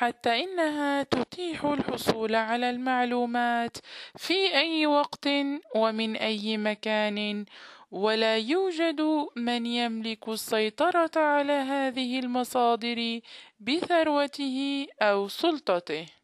حتى إنها تتيح الحصول على المعلومات في أي وقت ومن أي مكان، ولا يوجد من يملك السيطرة على هذه المصادر بثروته أو سلطته.